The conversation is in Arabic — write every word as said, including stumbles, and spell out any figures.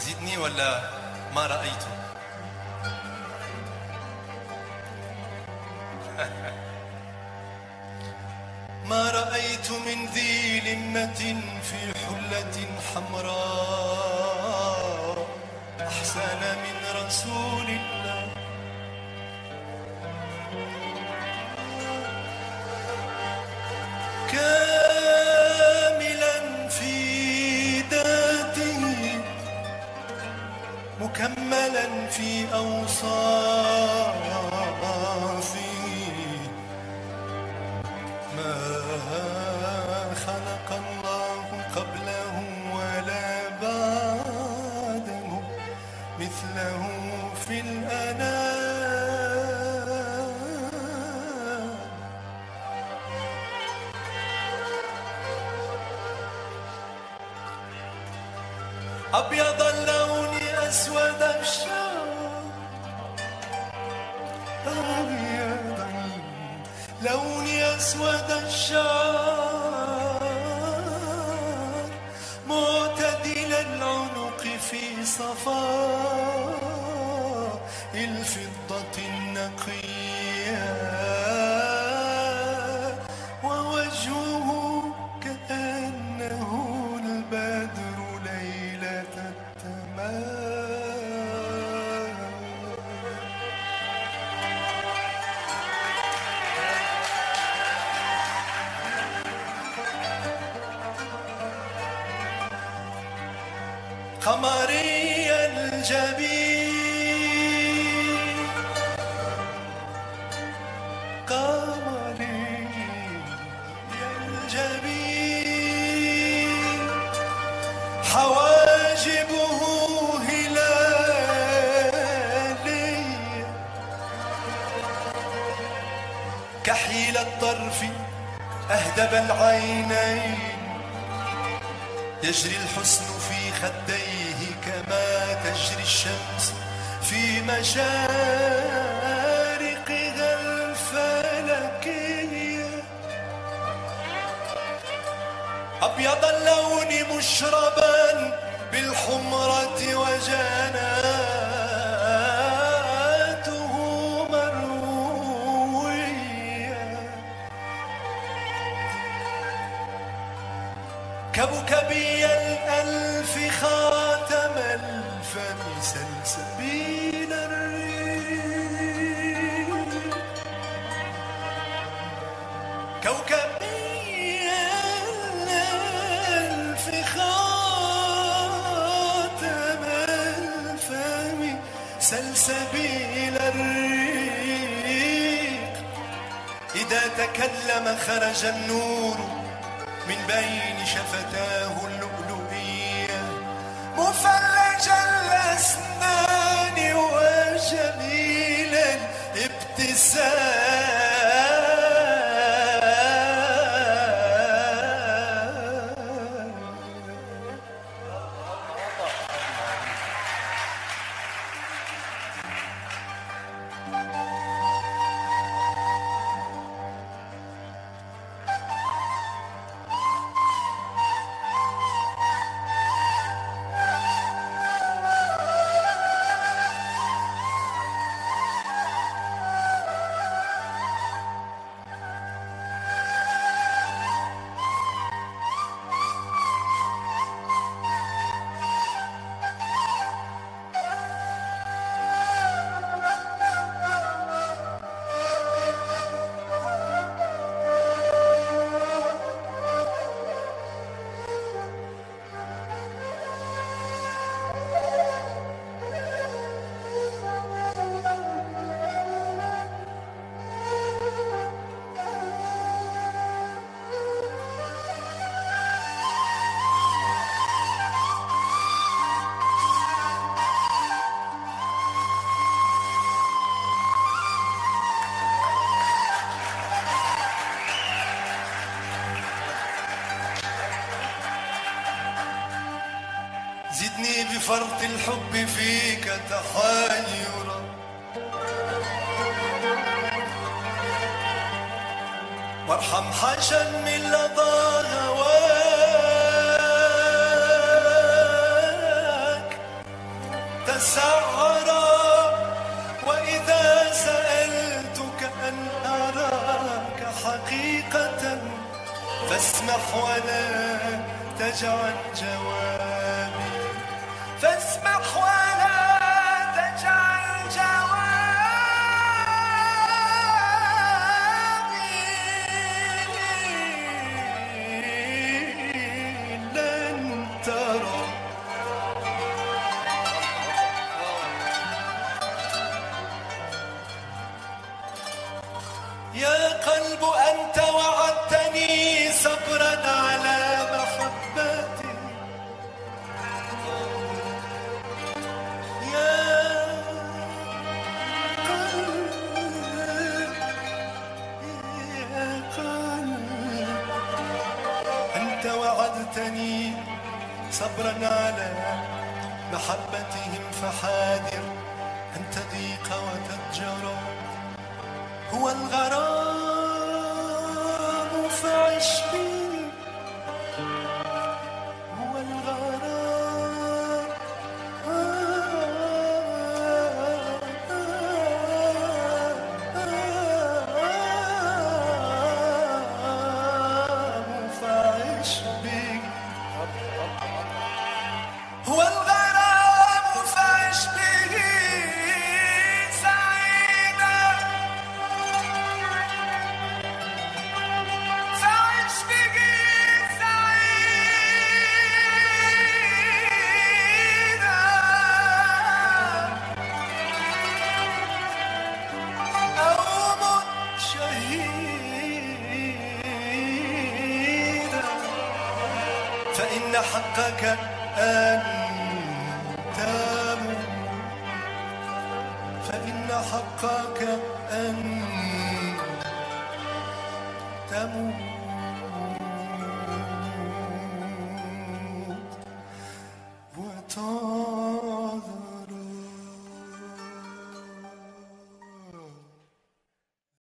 زدني ولا ما رأيت؟ ما رأيت من ذي لمة في حلة حمراء أحسن من رسول الله. كاملا في ذاته مكملا في أوصافه، ما خلق الله قبله ولا بعده مثله في الأنام. أبيض اللون أسود الشعر، أبيض اللون أسود الشعر، معتدل العنق في صفاء الفضة النقية، ووجهه كأنه البدر ليلة التمام. قمري الجبين، قمري الجبين، حواجبه هلالية كحيل الطرف أهدب العينين، يجري الحسن في خديه كما تجري الشمس في مشارقها الفلكية. أبيض اللون مشربا بالحمرة وجناته مروية، كبكبي الألف خاتم الفم سلسبيل الريح، كوكبي الألف خاتم الفم سلسبيل الريق، إذا تكلم خرج النور من بين شفتاه اللؤلؤية، مفرج الأسنان وجميل الابتسام. زدني بفرط الحب فيك تحايرا، وارحم حشا من لظى هواك، تسعرا، وإذا سألتك أن أراك حقيقة فاسمح ولا تجعل جوابي، فاسمح ولا تجعل جوابي لن ترى. يا قلب أنت وعدتني صبرا على محبتي، يا قلب يا قلب أنت وعدتني صبرا على محبتهم، فحاذر أن تضيق وتتجرى. هو الغرام فعش بي، هو الغرام فعش بي، هو الغرام فعش به فإن حقك أن تموت، فإن حقك أن تموت.